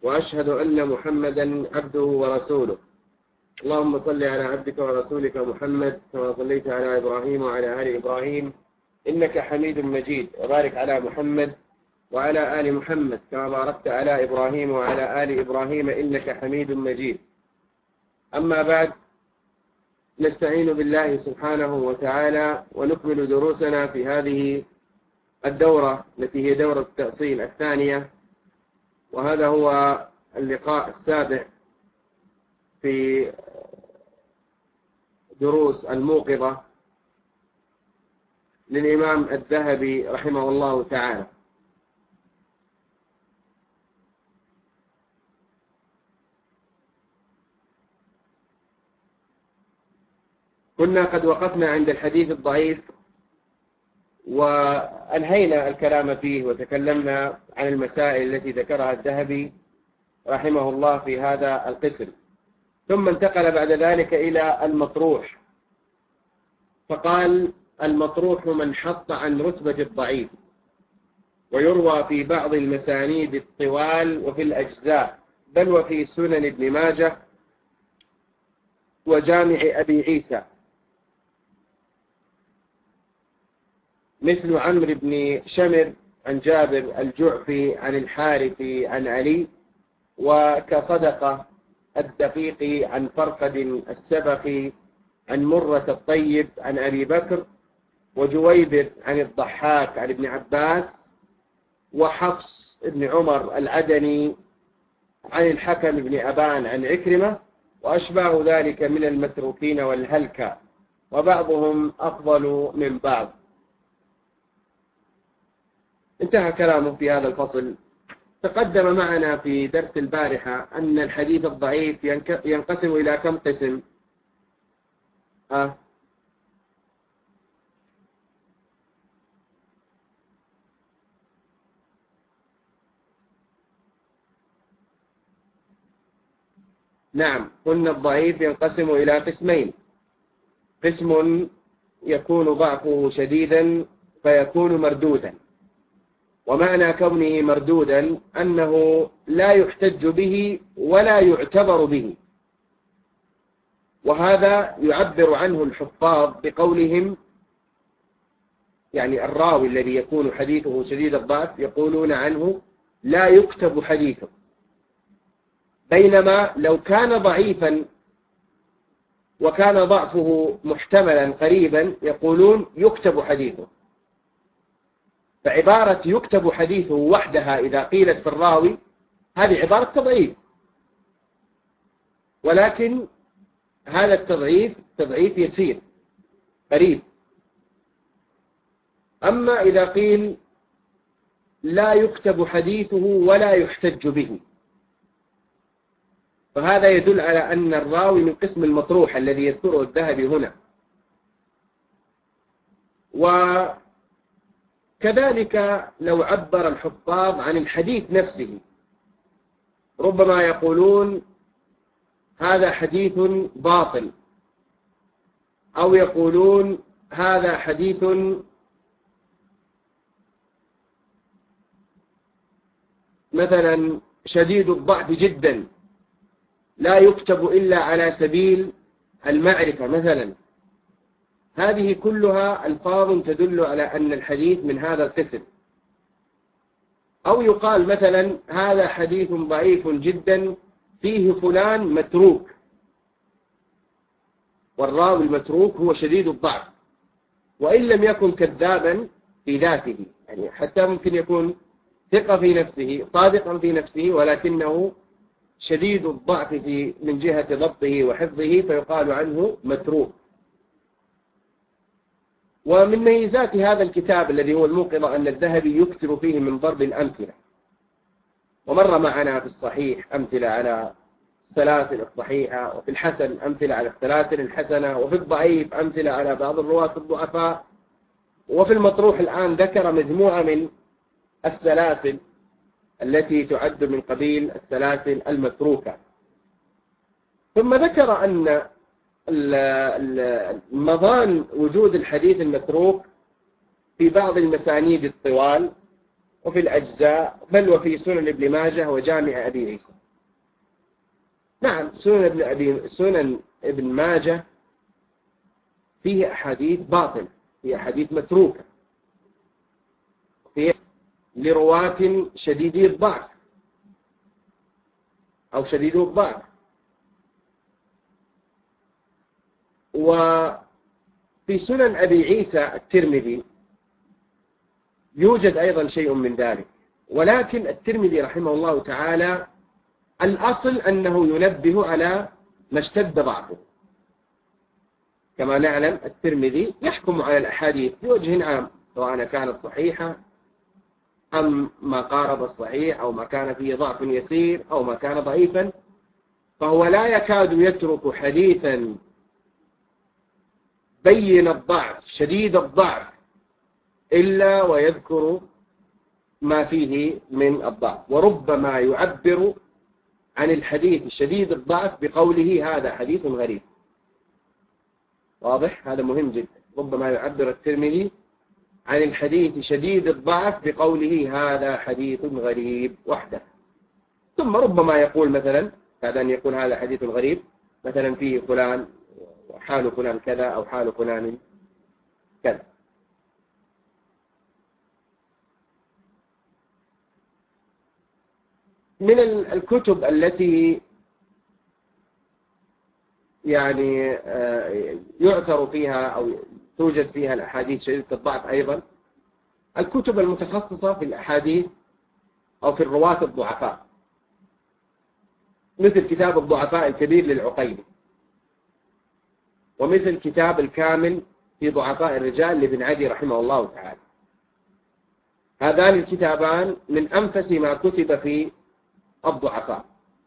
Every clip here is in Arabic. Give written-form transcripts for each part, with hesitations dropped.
وأشهد أن محمدا عبده ورسوله. اللهم صل على عبدك ورسولك محمد كما صليت على إبراهيم وعلى آل إبراهيم إنك حميد مجيد، وبارك على محمد وعلى آل محمد كما باركت على إبراهيم وعلى آل إبراهيم إنك حميد مجيد. أما بعد، نستعين بالله سبحانه وتعالى ونكمل دروسنا في هذه الدورة التي هي دورة التأصيل الثانية، وهذا هو اللقاء السابع في دروس الموقظة للإمام الذهبي رحمه الله تعالى. كنا قد وقفنا عند الحديث الضعيف وأنهينا الكلام فيه وتكلمنا عن المسائل التي ذكرها الذهبي رحمه الله في هذا القسم، ثم انتقل بعد ذلك إلى المطروح، فقال: المطروح من حط عن رتبة الضعيف، ويروى في بعض المسانيد الطوال وفي الأجزاء، بل وفي سنن ابن ماجه وجامع أبي عيسى، مثل عمرو بن شمر عن جابر الجعفي عن الحارث عن علي، وكصدقة الدقيق عن فرقد السبخي عن مرة الطيب عن أبي بكر، وجويبر عن الضحاك عن ابن عباس، وحفص بن عمر العدني عن الحكم بن أبان عن عكرمة، وأشباه ذلك من المتروكين والهلكة، وبعضهم أفضل من بعض. انتهى كلامه في هذا الفصل. تقدم معنا في درس البارحة أن الحديث الضعيف ينقسم إلى كم قسم؟ نعم، قلنا الضعيف ينقسم إلى قسمين: قسم يكون ضعفه شديدا فيكون مردودا، ومعنى كونه مردودا أنه لا يحتج به ولا يعتبر به، وهذا يعبر عنه الحفاظ بقولهم، يعني الراوي الذي يكون حديثه شديد الضعف يقولون عنه لا يكتب حديثه، بينما لو كان ضعيفا وكان ضعفه محتملا قريبا يقولون يكتب حديثه. فعبارة يكتب حديثه وحدها إذا قيلت في الراوي هذه عبارة تضعيف، ولكن هذا التضعيف تضعيف يسير قريب. أما إذا قيل لا يكتب حديثه ولا يحتج به، فهذا يدل على أن الراوي من قسم المطروح الذي يذكره الذهبي هنا. وكذلك لو عبر الحفاظ عن الحديث نفسه، ربما يقولون هذا حديث باطل، أو يقولون هذا حديث مثلا شديد الضعف جدا لا يكتب إلا على سبيل المعرفة مثلا. هذه كلها ألفاظ تدل على أن الحديث من هذا القسم. أو يقال مثلا هذا حديث ضعيف جدا فيه فلان متروك، والراوي المتروك هو شديد الضعف، وإن لم يكن كذابا في ذاته، يعني حتى ممكن يكون ثقة في نفسه صادقا في نفسه ولكنه شديد الضعف من جهة ضبطه وحفظه، فيقال عنه متروك. ومن ميزات هذا الكتاب الذي هو الموقظة أن الذهبي يكثر فيه من ضرب الأمثلة، ومر معنا في الصحيح أمثلة على السلاسل الصحيحة، وفي الحسن أمثلة على السلاسل الحسنة، وفي الضعيف أمثلة على بعض الرواة الضعفاء، وفي المطروح الآن ذكر مجموعة من السلاسل التي تعد من قبيل السلاسل المتروكة. ثم ذكر أن مظان وجود الحديث المتروك في بعض المسانيد الطوال وفي الأجزاء، بل وفي سنن ابن ماجه وجامع أبي عيسى. نعم، سنن ابن ماجه فيه أحاديث باطلة، فيه أحاديث متروكة، فيه لرواة شديدي الضعف أو شديدو الضعف. وفي سنن أبي عيسى الترمذي يوجد أيضا شيء من ذلك، ولكن الترمذي رحمه الله تعالى الأصل أنه ينبه على ما اشتد ضعفه. كما نعلم الترمذي يحكم على الأحاديث بوجه عام، سواء كانت صحيحة أم ما قارب الصحيح، أو ما كان فيه ضعف يسير، أو ما كان ضعيفا، فهو لا يكاد يترك حديثا بين الضعف شديد الضعف إلا ويذكر ما فيه من الضعف، وربما يعبر عن الحديث شديد الضعف بقوله هذا حديث غريب. واضح؟ هذا مهم جدا. ربما يعبر الترمذي عن الحديث شديد الضعف بقوله هذا حديث غريب وحده، ثم ربما يقول مثلا بعد أن يقول هذا حديث غريب مثلا فيه فلان وحال فلان كذا أو حال فلان كذا. من الكتب التي يعني يعثر فيها أو توجد فيها الأحاديث شديدة الضعف أيضا الكتب المتخصصة في الأحاديث أو في الرواة الضعفاء، مثل كتاب الضعفاء الكبير للعقيلي، ومثل كتاب الكامل في ضعفاء الرجال لابن عدي رحمه الله تعالى. هذان الكتابان من أنفس ما كتب في الضعفاء،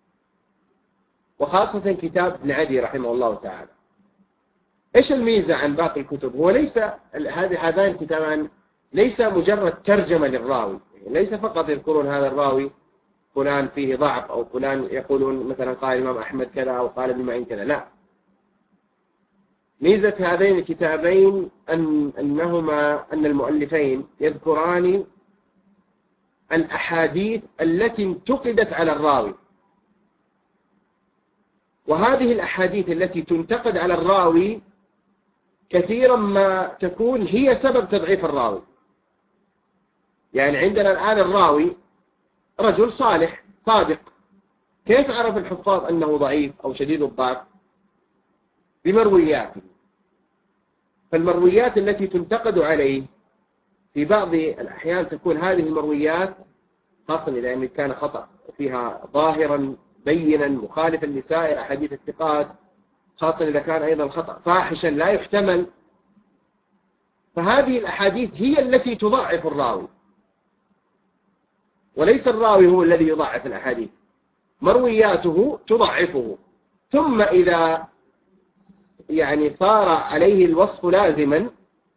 وخاصة كتاب ابن عدي رحمه الله تعالى. إيش الميزة عن باقي الكتب؟ هو ليس هذان الكتابان ليس مجرد ترجمة للراوي، ليس فقط يذكرون هذا الراوي فلان فيه ضعف، أو فلان يقولون مثلا قال الإمام أحمد كذا أو قال ابن معين كذا، لا. ميزة هذين الكتابين أن المؤلفين يذكران الأحاديث التي انتقدت على الراوي، وهذه الأحاديث التي تنتقد على الراوي كثيرا ما تكون هي سبب تضعيف الراوي. يعني عندنا الآن الراوي رجل صالح صادق، كيف عرف الحفاظ أنه ضعيف أو شديد الضعف؟ بمروياته. فالمرويات التي تنتقد عليه في بعض الأحيان تكون هذه المرويات، خاصة إذا كان خطأ فيها ظاهرا بينا مخالفا لسائر أحاديث الثقات، خاصة إذا كان أيضا الخطأ فاحشا لا يحتمل، فهذه الأحاديث هي التي تضعف الراوي، وليس الراوي هو الذي يضعف الأحاديث، مروياته تضعفه. ثم إذا يعني صار عليه الوصف لازما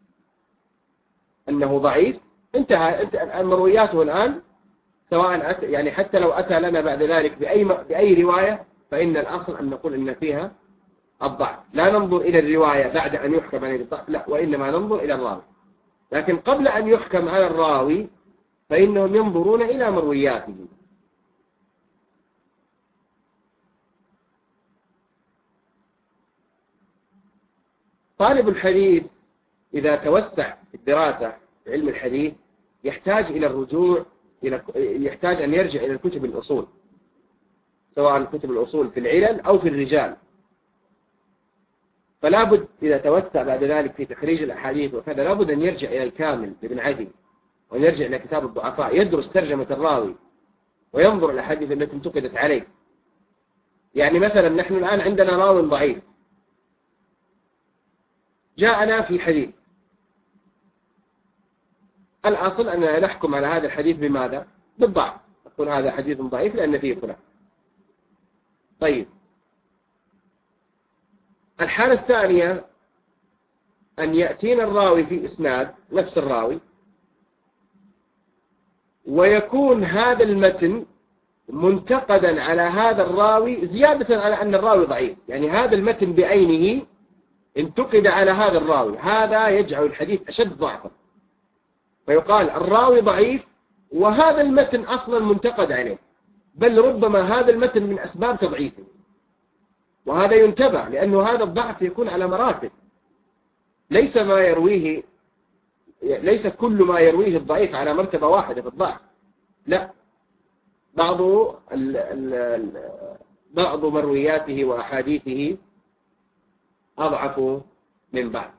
أنه ضعيف انتهى مروياته الآن، سواء يعني حتى لو أتى لنا بعد ذلك بأي رواية، فإن الأصل أن نقول إن فيها الضعف. لا ننظر إلى الرواية بعد أن يحكم عليه بالضعف، لا، وإنما ننظر إلى الراوي. لكن قبل أن يحكم على الراوي فإنهم ينظرون إلى مروياته. طالب الحديث إذا توسع في الدراسة في علم الحديث يحتاج إلى الرجوع يحتاج أن يرجع إلى الكتب الأصول، سواء كتب الأصول في العلل أو في الرجال. فلا بد إذا توسع بعد ذلك في تخريج الأحاديث وكذا لا بد أن يرجع إلى الكامل لابن عدي، وأن يرجع إلى كتاب الضعفاء، يدرس ترجمة الراوي وينظر الأحاديث التي انتقدت عليه. يعني مثلا نحن الآن عندنا راوي ضعيف جاءنا في حديث، الأصل أننا نحكم على هذا الحديث بماذا؟ بالضعف، نقول هذا حديث ضعيف لأن فيه فلان. طيب، الحالة الثانية أن يأتينا الراوي في إسناد نفس الراوي، ويكون هذا المتن منتقدا على هذا الراوي زيادة على أن الراوي ضعيف، يعني هذا المتن بعينه انتقد على هذا الراوي، هذا يجعل الحديث أشد ضعفا، فيقال الراوي ضعيف وهذا المتن أصلا منتقد عليه، بل ربما هذا المتن من أسباب تضعيفه، وهذا ينتبه، لأنه هذا الضعف يكون على مراتب. ليس كل ما يرويه الضعيف على مرتبة واحدة في الضعف، لا، بعض مروياته وأحاديثه أضعف من بعض.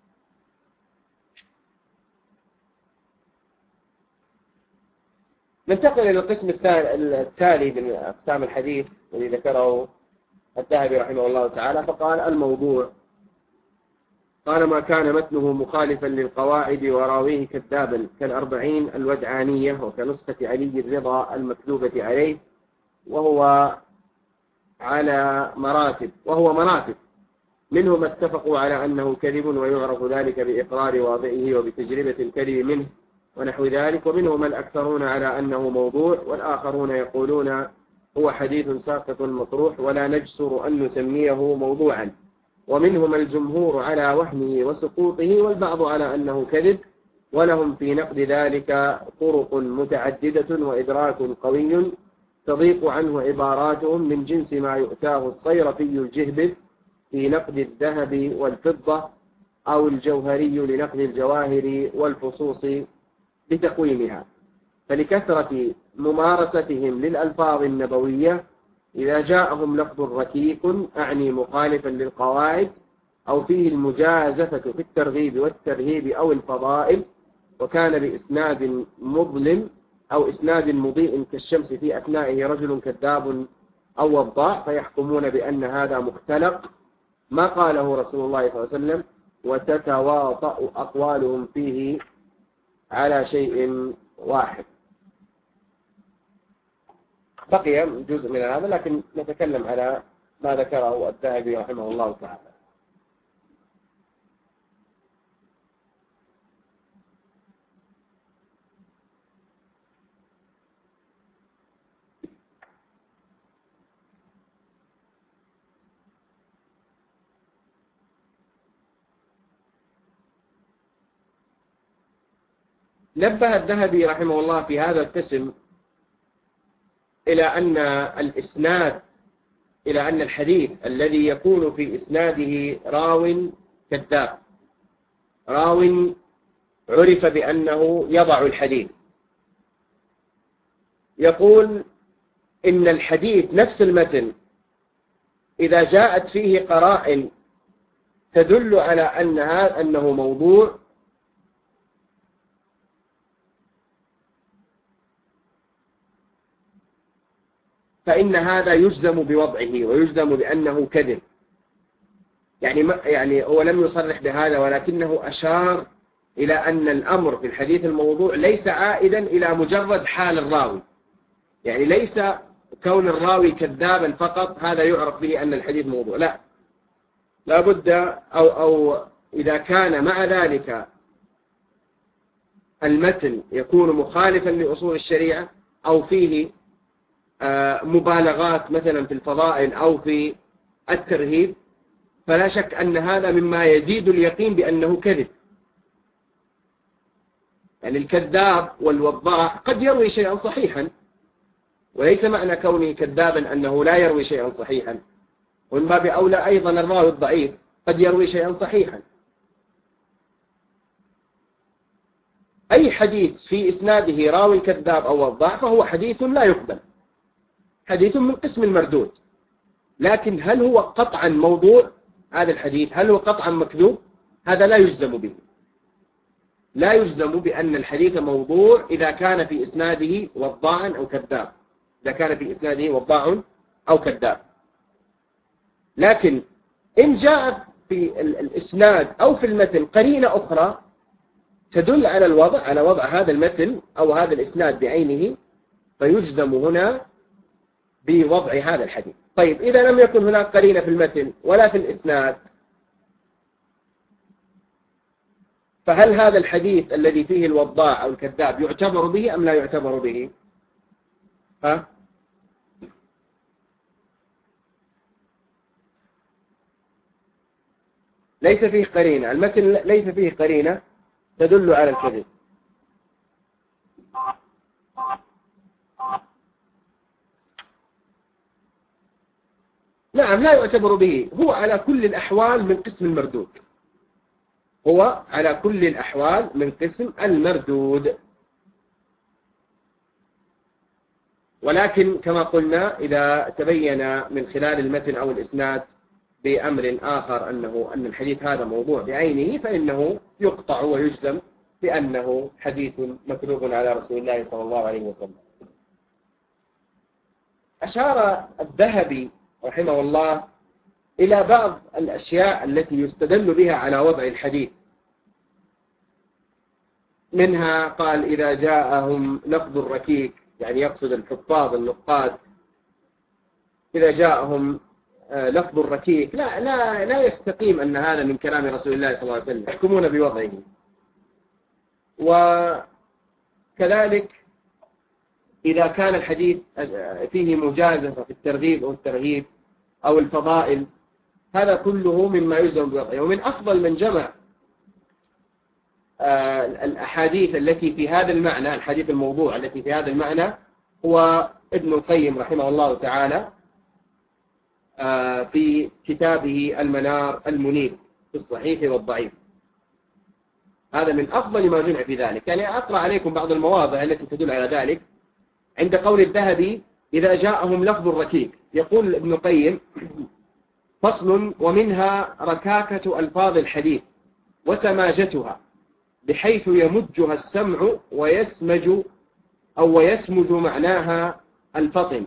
ننتقل إلى القسم التالي من أقسام الحديث الذي ذكره الذهبي رحمه الله تعالى، فقال الموضوع. قال: ما كان متنه مخالفا للقواعد وراويه كذابا كالأربعين الودعانية وكنسخة علي الرضا المكذوبة عليه، وهو مراتب، منه ما اتفقوا على أنه كذب ويعرف ذلك بإقرار واضعه وبتجربة الكذب منه ونحو ذلك، ومنهم الأكثرون على أنه موضوع، والآخرون يقولون هو حديث ساقط مطروح ولا نجسر أن نسميه موضوعا، ومنهم الجمهور على وهمه وسقوطه، والبعض على أنه كذب، ولهم في نقد ذلك طرق متعددة وإدراك قوي تضيق عنه عباراتهم من جنس ما يؤتاه الصيرفي الجهبذ في نقد الذهب والفضة، أو الجوهري لنقد الجواهر والفصوص بتقويمها. فلكثرة ممارستهم للألفاظ النبوية إذا جاءهم لفظ ركيك أعني مخالفا للقواعد أو فيه المجازفة في الترغيب والترهيب أو الفضائل، وكان بإسناد مظلم أو إسناد مضيء كالشمس في أثنائه رجل كذاب أو وضاع، فيحكمون بأن هذا مختلق ما قاله رسول الله صلى الله عليه وسلم، وتتواطأ أقوالهم فيه على شيء واحد. بقي جزء من هذا، لكن نتكلم على ما ذكره الذهبي رحمه الله تعالى. نبه الذهبي رحمه الله في هذا القسم إلى أن الحديث الذي يكون في إسناده راو كذاب، راو عرف بأنه يضع الحديث، يقول إن الحديث نفس المتن إذا جاءت فيه قرائن تدل على أنه موضوع، فإن هذا يجزم بوضعه ويجزم بأنه كذب. يعني هو لم يصرح بهذا، ولكنه أشار إلى أن الأمر في الحديث الموضوع ليس عائدا إلى مجرد حال الراوي، يعني ليس كون الراوي كذابا فقط هذا يعرف به أن الحديث موضوع، لا بد أو إذا كان مع ذلك المتن يكون مخالفا لأصول الشريعة أو فيه مبالغات مثلا في الفضائل أو في الترهيب، فلا شك أن هذا مما يزيد اليقين بأنه كذب. يعني الكذاب والوضاع قد يروي شيئا صحيحا، وليس معنى كونه كذابا أنه لا يروي شيئا صحيحا، ومن باب أولى أيضا الراوي الضعيف قد يروي شيئا صحيحا. أي حديث في إسناده راوي كذاب أو وضاع فهو حديث لا يقبل، حديث من قسم المردود. لكن هل هو قطعا موضوع هذا الحديث؟ هل هو قطعا مكذوب؟ هذا لا يجزم به، لا يجزم بأن الحديث موضوع إذا كان في إسناده وضاعا أو كذاب، إذا كان في إسناده وضاع أو كذاب. لكن إن جاء في الإسناد أو في المتن قرينة أخرى تدل على الوضع، على وضع هذا المتن أو هذا الإسناد بعينه، فيجزم هنا بوضع هذا الحديث. طيب إذا لم يكن هناك قرينة في المتن ولا في الإسناد، فهل هذا الحديث الذي فيه الوضاع أو الكذاب يعتبر به أم لا يعتبر به؟ ليس فيه قرينة، المتن ليس فيه قرينة تدل على الكذب. نعم لا يعتبر به، هو على كل الأحوال من قسم المردود، هو على كل الأحوال من قسم المردود. ولكن كما قلنا إذا تبين من خلال المتن أو الإسناد بأمر آخر أن الحديث هذا موضوع بعينه فإنه يقطع ويجزم بأنه حديث مكذوب على رسول الله صلى الله عليه وسلم. أشار الذهبي رحمه الله إلى بعض الأشياء التي يستدل بها على وضع الحديث، منها قال إذا جاءهم لفظ الركيك، يعني يقصد الحفاظ النقاد، إذا جاءهم لفظ الركيك لا يستقيم أن هذا من كلام رسول الله صلى الله عليه وسلم، يحكمون بوضعه. وكذلك إذا كان الحديث فيه مجازفة في الترغيب أو الترهيب أو الفضائل، هذا كله مما يلزم بوضعه. ومن أفضل من جمع الأحاديث التي في هذا المعنى، الحديث الموضوع التي في هذا المعنى، هو ابن القيم رحمه الله تعالى في كتابه المنار المنير في الصحيح والضعيف. هذا من أفضل ما جمع في ذلك. يعني أقرأ عليكم بعض المواضع التي تدل على ذلك. عند قول الذهبي إذا جاءهم لفظ الركيك، يقول ابن القيم فصل: ومنها ركاكة ألفاظ الحديث وسماجتها بحيث يمجها السمع ويسمج معناها الفطن،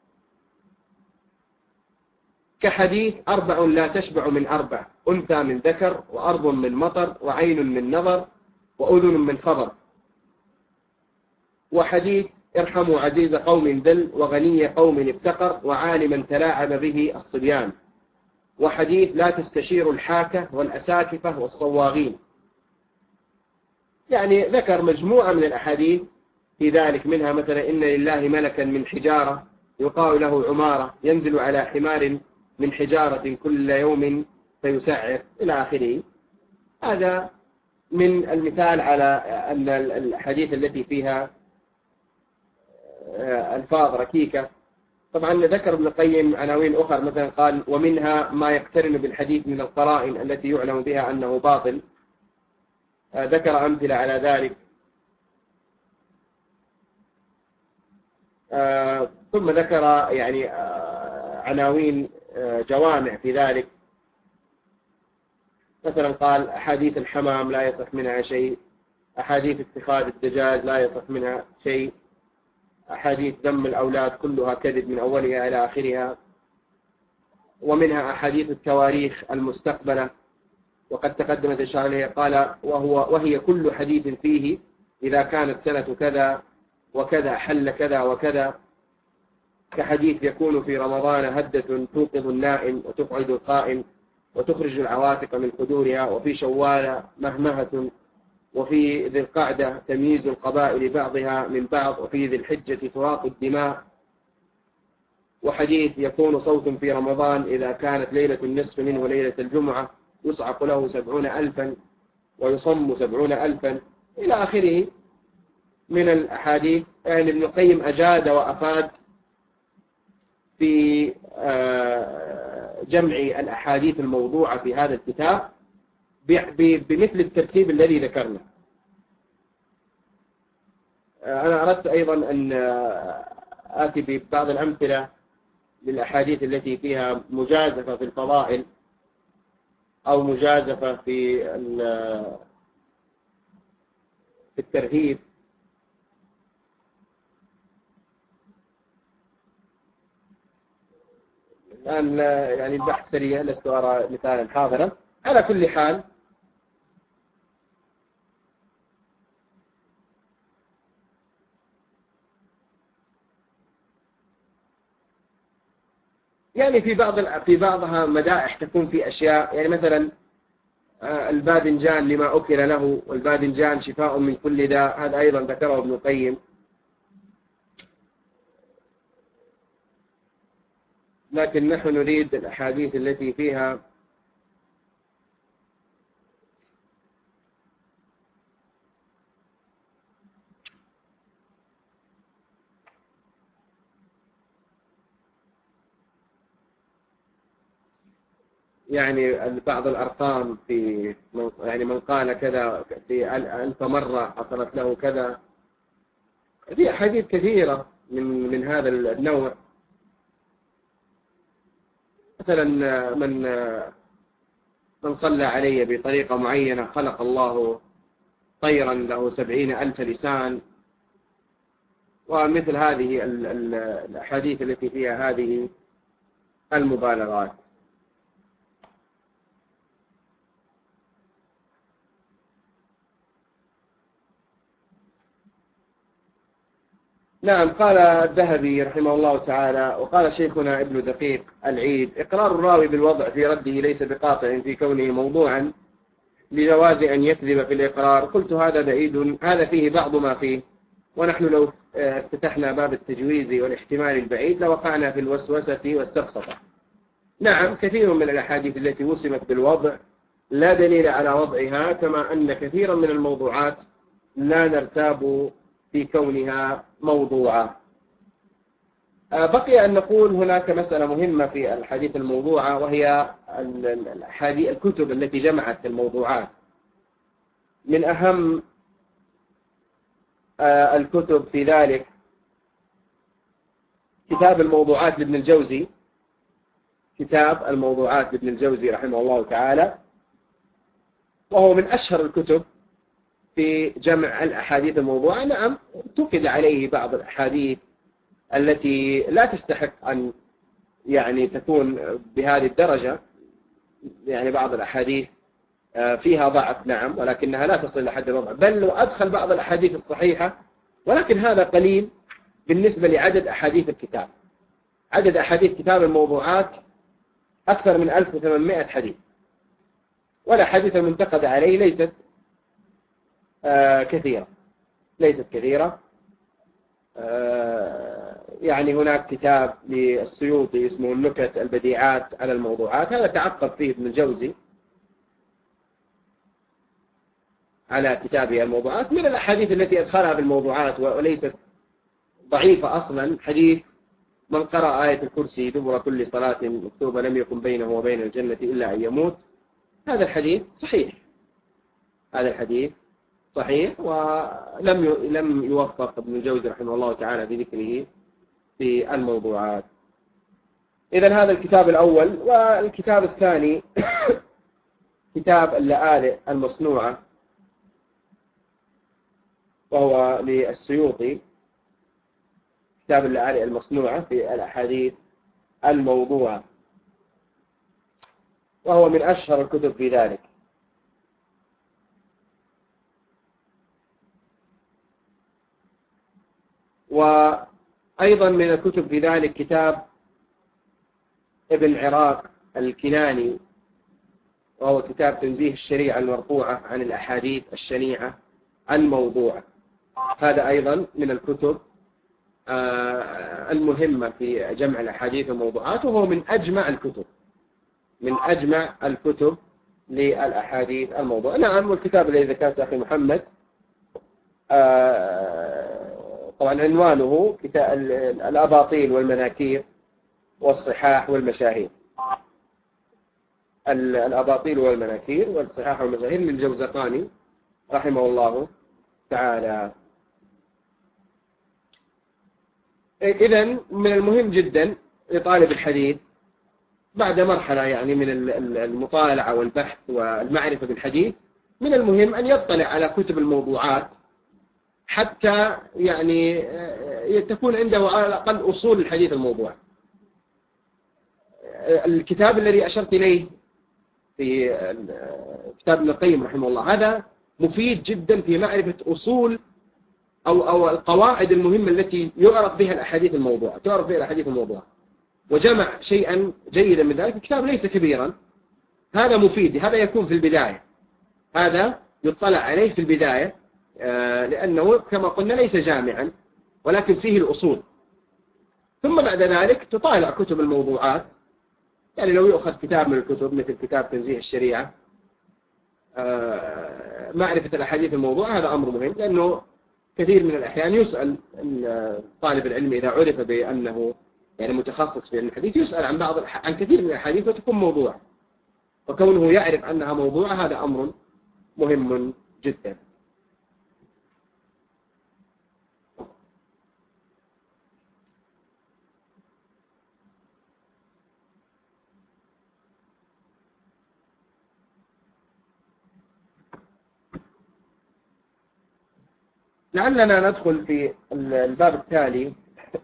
كحديث 4 لا تشبع من 4، أنثى من ذكر، وأرض من مطر، وعين من نظر، وأذن من خبر. وحديث ارحموا عزيز قوم ذل، وغني قوم افتقر، وعالما تلاعب به الصبيان. وحديث لا تستشير الحاكة والأساكفة والصواغين. يعني ذكر مجموعة من الأحاديث في ذلك، منها مثلا إن لله ملكا من حجارة يقال له عمارة ينزل على حمار من حجارة كل يوم فيسعر إلى آخره. هذا من المثال على أن الحديث التي فيها ألفاظ ركيكة. طبعا ذكر ابن القيم عناوين أخرى، مثلا قال ومنها ما يقترن بالحديث من القرائن التي يعلم بها أنه باطل، ذكر أمثلة على ذلك. ثم ذكر يعني عناوين جوامع في ذلك، مثلا قال أحاديث الحمام لا يصح منها شيء، أحاديث اتخاذ الدجاج لا يصح منها شيء، أحاديث ذم الأولاد كلها كذب من أولها إلى آخرها. ومنها أحاديث التواريخ المستقبلة، وقد تقدمت إشارة إليها، قال وهي كل حديث فيه إذا كانت سنة كذا وكذا حل كذا وكذا، كحديث يكون في رمضان هدة توقظ النائم وتقعد القائم وتخرج العواتق من قدورها، وفي شوال مهمهة، وفي ذي القعدة تمييز القبائل بعضها من بعض، وفي ذي الحجة تراق الدماء. وحديث يكون صوت في رمضان إذا كانت ليلة النصف منه ليلة الجمعة يصعق له 70,000 ويصم 70,000 إلى آخره من الأحاديث. يعني ابن القيم أجاد وأفاد في جمع الأحاديث الموضوعة في هذا الكتاب بمثل الترتيب الذي ذكرنا. أنا أردت أيضا أن آتي ببعض الأمثلة للأحاديث التي فيها مجازفة في الفضائل أو مجازفة في الترهيب. الآن يعني البحث سريع، لست أرى مثالا حاضرا. على كل حال يعني في بعضها مدائح تكون في أشياء، يعني مثلا الباذنجان لما أكل له، والباذنجان شفاء من كل داء، هذا أيضا ذكره ابن القيم. لكن نحن نريد الأحاديث التي فيها يعني بعض الأرقام في يعني من قال كذا في 1000 مرة حصلت له كذا. في أحاديث كثيرة من هذا النوع. مثلا من صلى علي بطريقة معينة خلق الله طيرا له 70,000 لسان، ومثل هذه الأحاديث التي فيها هذه المبالغات. نعم، قال الذهبي رحمه الله تعالى: وقال شيخنا ابن دقيق العيد: إقرار الراوي بالوضع في رده ليس بقاطع في كونه موضوعا لجواز أن يكذب في الإقرار. قلت هذا بعيد، هذا فيه بعض ما فيه، ونحن لو افتتحنا باب التجويز والاحتمال البعيد لوقعنا في الوسوسة والسفسطة. نعم، كثير من الأحاديث التي وصمت بالوضع لا دليل على وضعها، كما أن كثيرا من الموضوعات لا نرتاب في كونها موضوعة. بقي أن نقول هناك مسألة مهمة في الحديث الموضوعة، وهي الكتب التي جمعت الموضوعات. من أهم الكتب في ذلك كتاب الموضوعات لابن الجوزي، كتاب الموضوعات لابن الجوزي رحمه الله تعالى، وهو من أشهر الكتب في جمع الأحاديث الموضوعة. نعم، انتقد عليه بعض الأحاديث التي لا تستحق أن يعني تكون بهذه الدرجة، يعني بعض الأحاديث فيها ضعف، نعم، ولكنها لا تصل لحد الوضع، بل وأدخل بعض الأحاديث الصحيحة، ولكن هذا قليل بالنسبة لعدد أحاديث الكتاب. عدد أحاديث كتاب الموضوعات أكثر من 1800 حديث، والأحاديث المنتقدة عليه ليست كثيرة، ليست كثيرة. يعني هناك كتاب للسيوطي اسمه النكت البديعات على الموضوعات، هذا تعقب فيه ابن الجوزي على كتابه الموضوعات. من الأحاديث التي أدخلها بالموضوعات وليست ضعيفة أصلا حديث: من قرأ آية الكرسي دبر كل صلاة مكتوبة لم يكن بينه وبين الجنة إلا أن يموت. هذا الحديث صحيح، هذا الحديث صحيح، ولم يوفق ابن الجوزي رحمه الله تعالى بذكره في الموضوعات. إذن هذا الكتاب الأول. والكتاب الثاني كتاب اللآلئ المصنوعة، وهو للسيوطي، كتاب اللآلئ المصنوعة في الأحاديث الموضوعة، وهو من أشهر الكتب في ذلك. وأيضا من الكتب في ذلك كتاب ابن عراق الكناني، وهو كتاب تنزيه الشريعة المرفوعة عن الأحاديث الشنيعة الموضوعة. هذا أيضا من الكتب المهمة في جمع الأحاديث الموضوعات، وهو من أجمع الكتب، من أجمع الكتب للأحاديث الموضوعة. نعم، والكتاب الذي ذكرته أخي محمد طبعا عنوانه كتاب الأباطيل والمناكير والصحاح والمشاهير. الأباطيل والمناكير والصحاح والمشاهير للجوزقاني رحمه الله تعالى. إذن من المهم جدا لطالب الحديث بعد مرحلة يعني من المطالعة والبحث والمعرفة بالحديث، من المهم أن يطلع على كتب الموضوعات حتى يعني تكون عنده على الأقل أصول الحديث الموضوع. الكتاب الذي أشرت إليه في كتاب ابن القيم رحمه الله هذا مفيد جدا في معرفة أصول أو القواعد المهمة التي يعرف بها الأحاديث الموضوعة، تعرف بها الأحاديث الموضوعة، وجمع شيئا جيدا من ذلك. الكتاب ليس كبيرا، هذا مفيد، هذا يكون في البداية، هذا يطلع عليه في البداية، لأنه كما قلنا ليس جامعا ولكن فيه الأصول. ثم بعد ذلك تطالع كتب الموضوعات، يعني لو يؤخذ كتاب من الكتب مثل كتاب تنزيه الشريعة، معرفة الأحاديث الموضوعة هذا أمر مهم، لأنه كثير من الأحيان يسأل طالب العلم إذا عرف بأنه يعني متخصص في الحديث، يسأل عن كثير من الأحاديث وتكون موضوع، وكونه يعرف أنها موضوعة هذا أمر مهم جدا. لعلنا ندخل في الباب التالي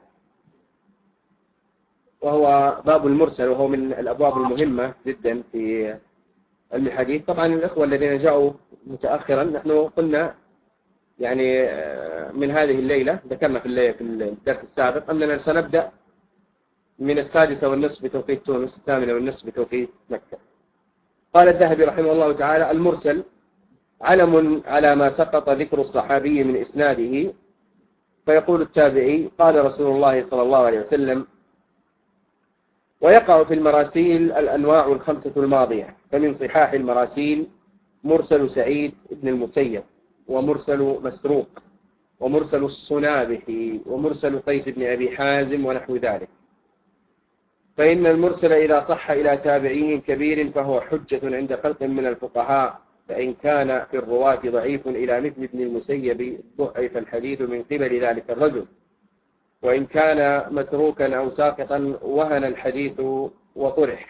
وهو باب المرسل، وهو من الأبواب المهمة جدا في علم الحديث. طبعا الإخوة الذين جاءوا متأخرا نحن قلنا يعني من هذه الليلة ذكرنا في الدرس السابق أننا سنبدأ من 6:30 بتوقيت تونس، 8:30 بتوقيت مكة. قال الذهبي رحمه الله تعالى: المرسل علم على ما سقط ذكر الصحابي من إسناده، فيقول التابعي: قال رسول الله صلى الله عليه وسلم. ويقع في المراسيل الأنواع الخمسة الماضية، فمن صحاح المراسيل مرسل سعيد بن المسيب، ومرسل مسروق، ومرسل الصنابحي، ومرسل قيس بن أبي حازم ونحو ذلك. فإن المرسل إذا صح إلى تابعي كبير فهو حجة عند خلق من الفقهاء، فإن كان في الرواة ضعيف إلى مثل ابن المسيب ضعف الحديث من قبل ذلك الرجل، وإن كان متروكا أو ساقطا وهن الحديث وطرح.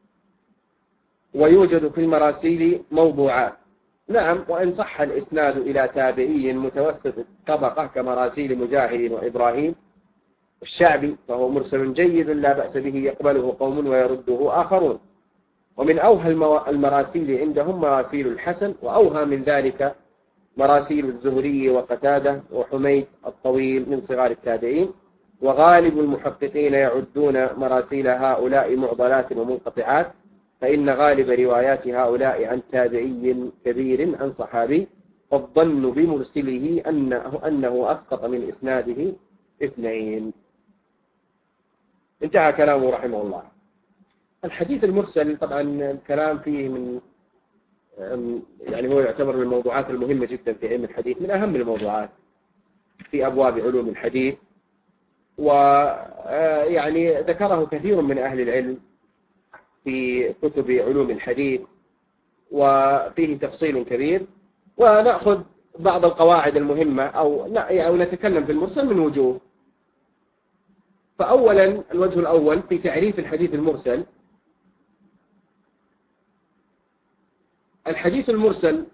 ويوجد في المراسيل موضوعات، نعم، وإن صح الإسناد إلى تابعي متوسط الطبقة كمراسيل مجاهد وإبراهيم الشعبي فهو مرسل جيد لا بأس به، يقبله قوم ويرده آخرون. ومن أوهى المراسيل عندهم مراسيل الحسن، وأوهى من ذلك مراسيل الزهري وقتادة وحميد الطويل من صغار التابعين. وغالب المحققين يعدون مراسيل هؤلاء معضلات ومنقطعات، فإن غالب روايات هؤلاء عن تابعي كبير عن صحابي، فالظن بمرسله أنه أسقط من إسناده 2. انتهى كلامه رحمه الله. الحديث المرسل طبعا الكلام فيه من يعني هو يعتبر من الموضوعات المهمة جدا في علم الحديث، من أهم الموضوعات في أبواب علوم الحديث، ويعني ذكره كثير من أهل العلم في كتب علوم الحديث، وفيه تفصيل كبير. ونأخذ بعض القواعد المهمة أو نتكلم في المرسل من وجوه. فأولا الوجه الأول في تعريف الحديث المرسل. الحديث المرسل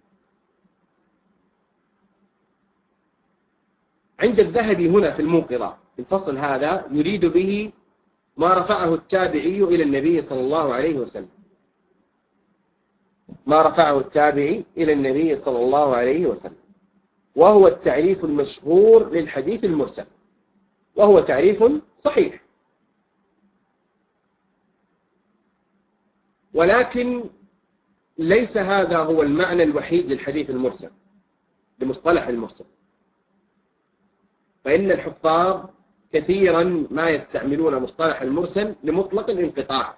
عند الذهبي هنا في الموقظة في الفصل هذا يريد به ما رفعه التابعي إلى النبي صلى الله عليه وسلم، ما رفعه التابعي إلى النبي صلى الله عليه وسلم، وهو التعريف المشهور للحديث المرسل، وهو تعريف صحيح. ولكن ليس هذا هو المعنى الوحيد للحديث المرسل، لمصطلح المرسل. فإن الحفاظ كثيرا ما يستعملون مصطلح المرسل لمطلق الانقطاع،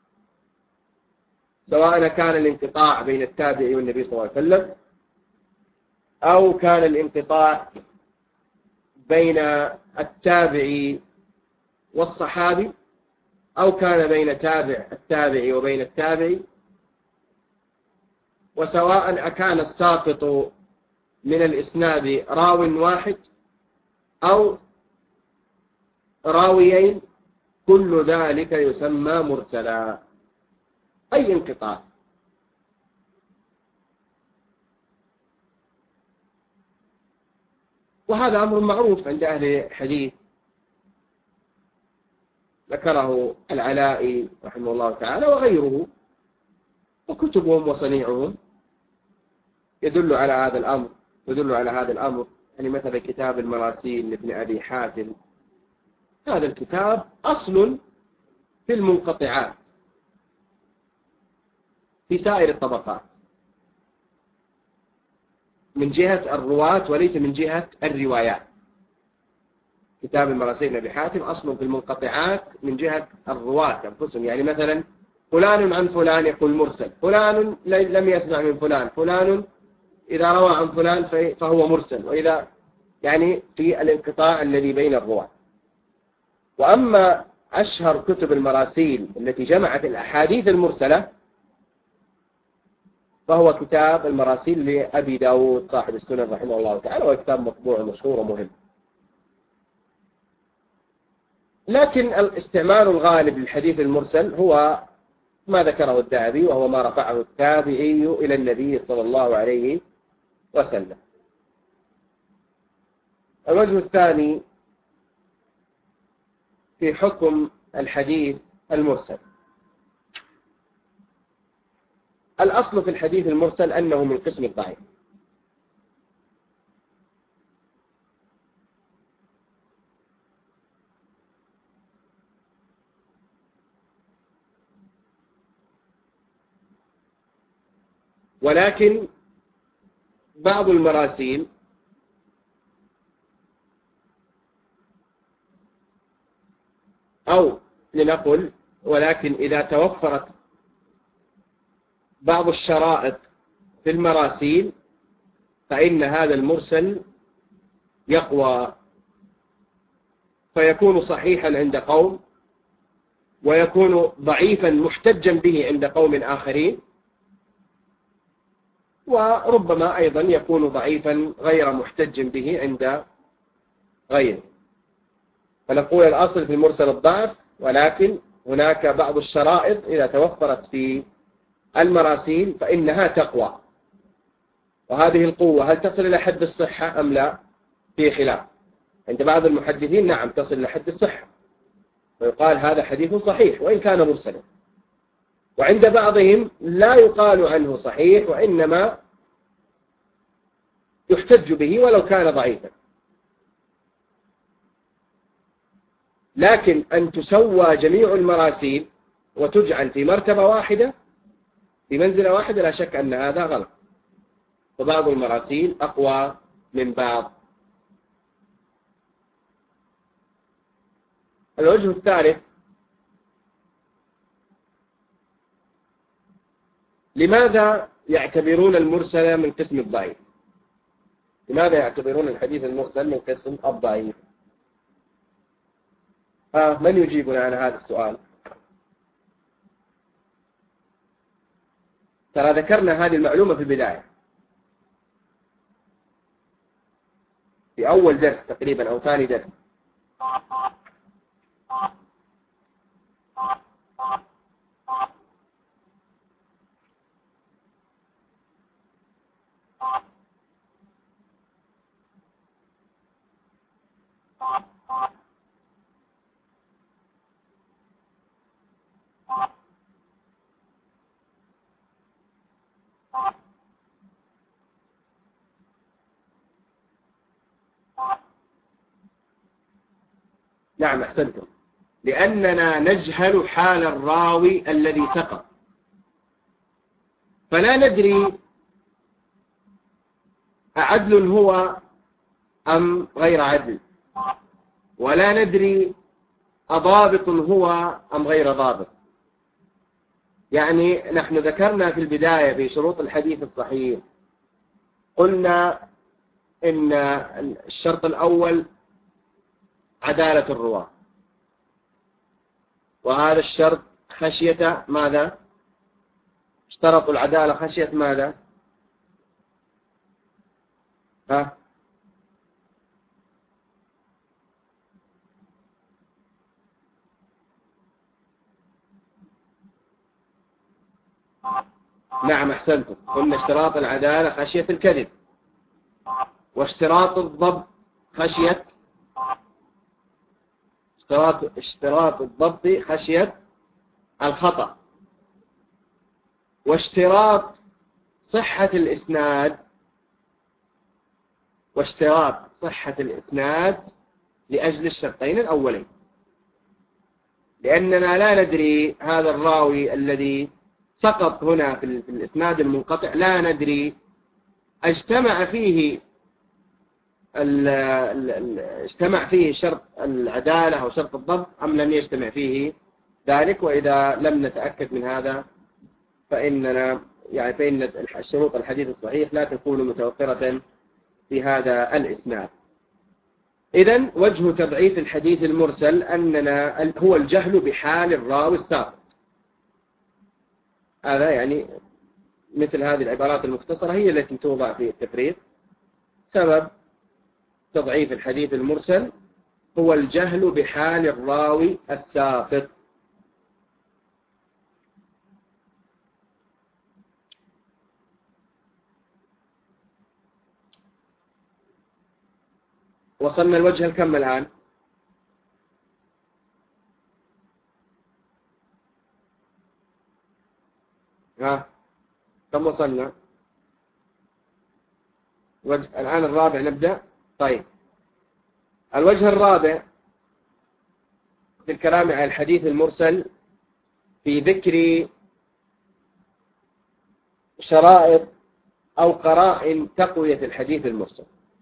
سواء كان الانقطاع بين التابعي والنبي صلى الله عليه وسلم، أو كان الانقطاع بين التابعي والصحابي، أو كان بين التابعي وبين التابعي، وسواء أكان الساقط من الإسناد راو واحد أو راويين، كل ذلك يسمى مرسلا، أي انقطاع. وهذا أمر معروف عند أهل الحديث، ذكره العلائي رحمه الله تعالى وغيره، وكتبهم وصنيعهم يدل على هذا الأمر. يعني مثلا كتاب المراسيل لابن أبي حاتم، هذا الكتاب أصل في المنقطعات في سائر الطبقات من جهة الرواة وليس من جهة الروايات. كتاب المراسيل لابن أبي حاتم أصل في المنقطعات من جهة الرواة أنفسهم. يعني مثلا فلان عن فلان يقول مرسل، فلان لم يسمع من فلان، فلان إذا روى عن فلان فهو مرسل، وإذا يعني في الانقطاع الذي بين الرواة. وأما أشهر كتب المراسيل التي جمعت الأحاديث المرسلة فهو كتاب المراسيل لأبي داود صاحب السنن رحمه الله تعالى، وكتاب مطبوع مشهور ومهم. لكن الاستعمال الغالب للحديث المرسل هو ما ذكره الذهبي، وهو ما رفعه التابعي إلى النبي صلى الله عليه وسلم. الوجه الثاني في حكم الحديث المرسل. الأصل في الحديث المرسل أنه من قسم الضعيف، ولكن بعض المراسيل أو لنقل ولكن إذا توفرت بعض الشرائط في المراسيل فإن هذا المرسل يقوى، فيكون صحيحا عند قوم، ويكون ضعيفا محتجا به عند قوم آخرين، وربما أيضا يكون ضعيفا غير محتج به عند غيره. فنقول الأصل في المرسل الضعف، ولكن هناك بعض الشرائط إذا توفرت في المراسيل فإنها تقوى. وهذه القوة هل تصل إلى حد الصحة أم لا؟ في خلاف. عند بعض المحدثين نعم تصل إلى حد الصحة، ويقال هذا حديث صحيح وإن كان مرسلا، وعند بعضهم لا يقال عنه صحيح وإنما يحتج به ولو كان ضعيفا. لكن أن تسوى جميع المراسيل وتجعل في مرتبة واحدة في منزلة واحدة لا شك أن هذا غلط، وبعض المراسيل أقوى من بعض. الوجه الثالث، لماذا يعتبرون المرسل من قسم الضعيف؟ لماذا يعتبرون الحديث المرسل من قسم الضعيف؟ من يجيبنا على هذا السؤال؟ ترى ذكرنا هذه المعلومة في البداية في أول درس تقريبا أو ثاني درس. نعم أحسنتم، لأننا نجهل حال الراوي الذي سقط، فلا ندري أعدل هو أم غير عدل، ولا ندري أضابط هو أم غير ضابط. يعني نحن ذكرنا في البداية في شروط الحديث الصحيح، قلنا إن الشرط الأول عدالة الرواة، وهذا الشرط خشية ماذا؟ اشترطوا العدالة خشية ماذا؟ نعم أحسنتم، قلنا اشتراط العدالة خشية الكذب، واشتراط الضبط خشية اشتراط الضبط خشية الخطأ، واشتراط صحة الإسناد لأجل الشرطين الأولين، لأننا لا ندري هذا الراوي الذي سقط هنا في الإسناد المنقطع، لا ندري اجتمع فيه شرط العدالة أو شرط الضبط أم لم يجتمع فيه ذلك. وإذا لم نتأكد من هذا فإن شروط الحديث الصحيح لا تكون متوفرة في هذا الإسناد. إذن وجه تضعيف الحديث المرسل أننا هو الجهل بحال الراوي الساقط. هذا يعني مثل هذه العبارات المختصرة هي التي توضع في التفريق. سبب تضعيف الحديث المرسل هو الجهل بحال الراوي الساقط. وصلنا الوجه الكم الآن؟ كم وصلنا؟ الآن الرابع نبدأ. طيب، الوجه الرابع في الكلام عن الحديث المرسل في ذكر شرائط أو قرائن تقوية الحديث المرسل.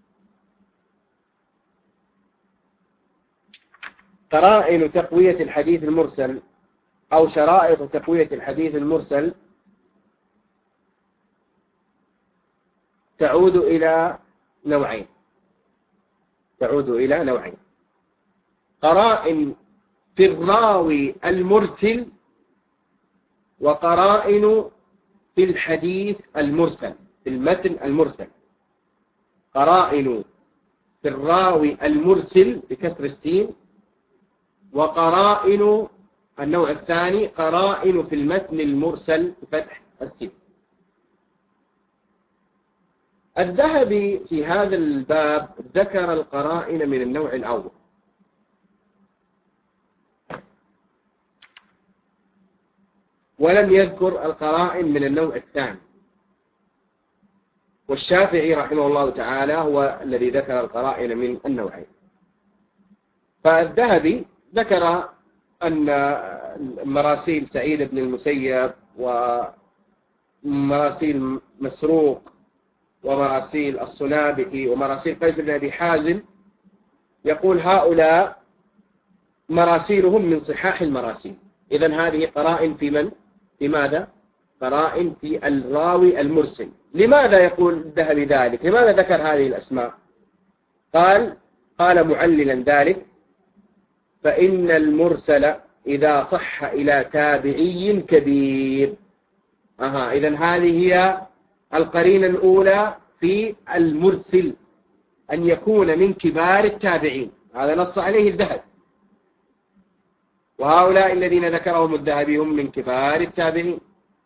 قرائن تقوية الحديث المرسل أو شرائط تقوية الحديث المرسل تعود إلى نوعين. قرائن في الراوي المرسل، وقرائن في الحديث المرسل، في المتن المرسل. قرائن في الراوي المرسل بكسر السين، وقرائن النوع الثاني قرائن في المتن المرسل بفتح السين. الذهبي في هذا الباب ذكر القرائن من النوع الأول، ولم يذكر القرائن من النوع الثاني. والشافعي رحمه الله تعالى هو الذي ذكر القرائن من النوعين. فالذهبي ذكر أن مراسيل سعيد بن المسيب ومراسيل مسروق ومراسيل الصنابحي ومراسيل قيس بن أبي حازم، يقول هؤلاء مراسيلهم من صحاح المراسيل. إذن هذه قرائن في من؟ في ماذا؟ قرائن في الراوي المرسل. لماذا يقول الذهبي ذلك؟ لماذا ذكر هذه الأسماء؟ قال معللا ذلك: فإن المرسل إذا صح إلى تابعي كبير. إذن هذه هي القرينة الأولى في المرسل، أن يكون من كبار التابعين. هذا نص عليه الذهبي، وهؤلاء الذين ذكرهم الذهبي هم من كبار التابعين.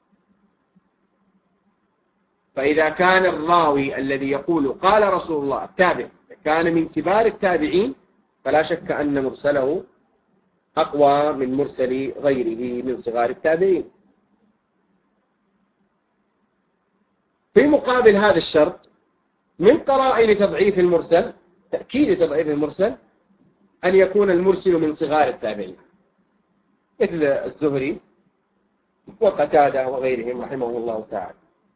فإذا كان الراوي الذي يقول قال رسول الله التابع كان من كبار التابعين، فلا شك أن مرسله أقوى من مرسل غيره من صغار التابعين. في مقابل هذا الشرط من قرائن تضعيف المرسل، تأكيد تضعيف المرسل، أن يكون المرسل من صغار التابعين مثل الزهري وقتادة وغيرهم رحمه الله تعالى.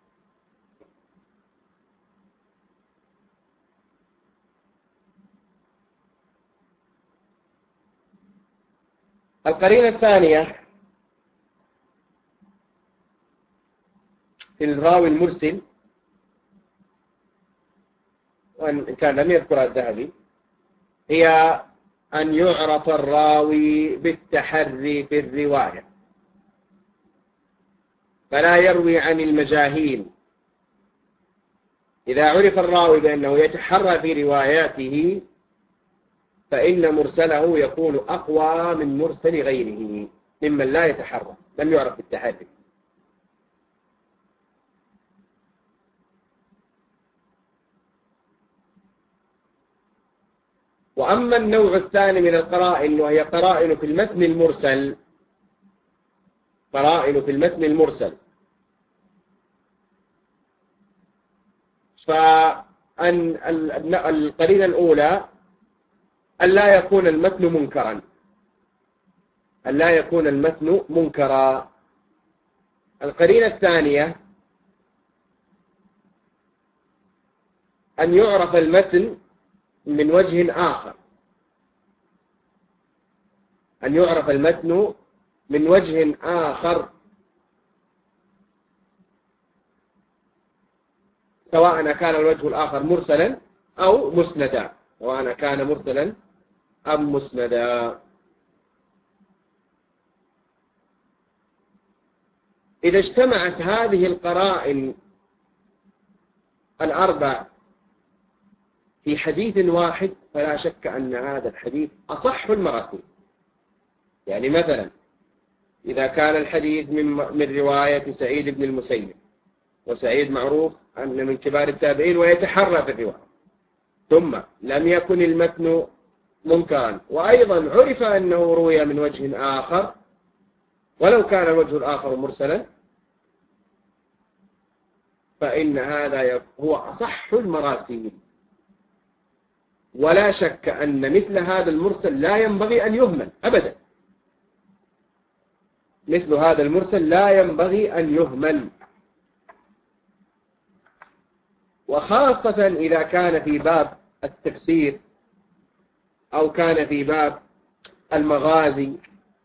القرينة الثانية في الراوي المرسل، وإن كان لم يذكر الذهبي، هي أن يعرف الراوي بالتحري في الرواية، فلا يروي عن المجاهيل. إذا عرف الراوي بأنه يتحرى في رواياته فإن مرسله يكون أقوى من مرسل غيره ممن لا يتحرى، لم يعرف بالتحري. وأما النوع الثاني من القرائن وهي قرائن في المتن المرسل، قرائن في المتن المرسل، فأن القرينة الأولى أن لا يكون المتن منكرا، أن لا يكون المتن منكرا. القرينة الثانية أن يعرف المتن من وجه آخر، أن يعرف المتن من وجه آخر، سواء كان الوجه الآخر مرسلا أو مسندا، سواء كان مرسلا أم مسندا. إذا اجتمعت هذه القرائن الأربع في حديث واحد فلا شك أن هذا الحديث أصح المراسيل. يعني مثلا إذا كان الحديث من رواية سعيد بن المسيب، وسعيد معروف أن من كبار التابعين ويتحرى في الرواية، ثم لم يكن المتن منكرا، وأيضا عرف أنه روي من وجه آخر ولو كان الوجه الآخر مرسلا، فإن هذا هو أصح المراسيل. ولا شك أن مثل هذا المرسل لا ينبغي أن يهمل أبدا، مثل هذا المرسل لا ينبغي أن يهمل، وخاصة إذا كان في باب التفسير أو كان في باب المغازي،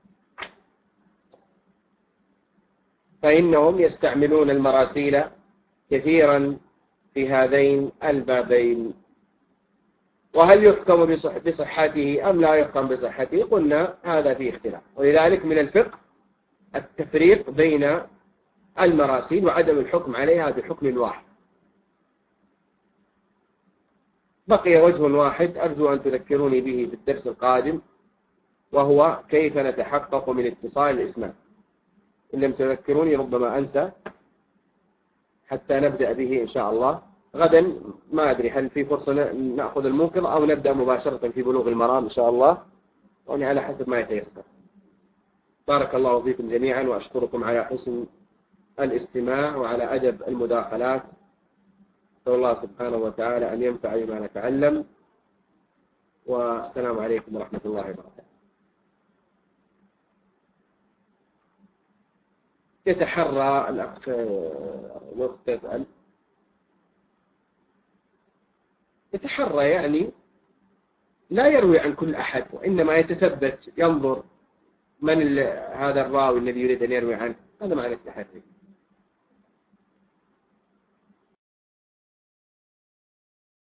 فإنهم يستعملون المراسيل كثيرا في هذين البابين. وهل يحكم بصحته أم لا يحكم بصحته؟ قلنا هذا فيه اختلاف، ولذلك من الفقه التفريق بين المراسيل وعدم الحكم عليها بحكم واحد. بقي وجه واحد أرجو أن تذكروني به في الدرس القادم، وهو كيف نتحقق من اتصال الإسناد. إن لم تذكروني ربما أنسى حتى نبدأ به إن شاء الله غدا. ما أدري هل في فرصة نأخذ المنكر أو نبدأ مباشرة في بلوغ المرام إن شاء الله، يعني على حسب ما يتيسر. بارك الله فيكم جميعا، وأشكركم على حسن الاستماع وعلى أدب المداخلات. أسأل الله سبحانه وتعالى أن ينفع بما نتعلم، والسلام عليكم ورحمة الله وبركاته. يتحرى الأخت تسأل، يتحرى يعني لا يروي عن كل أحد، وإنما يتثبت، ينظر من هذا الراوي الذي يريد أن يروي عنه، هذا معنى التحري.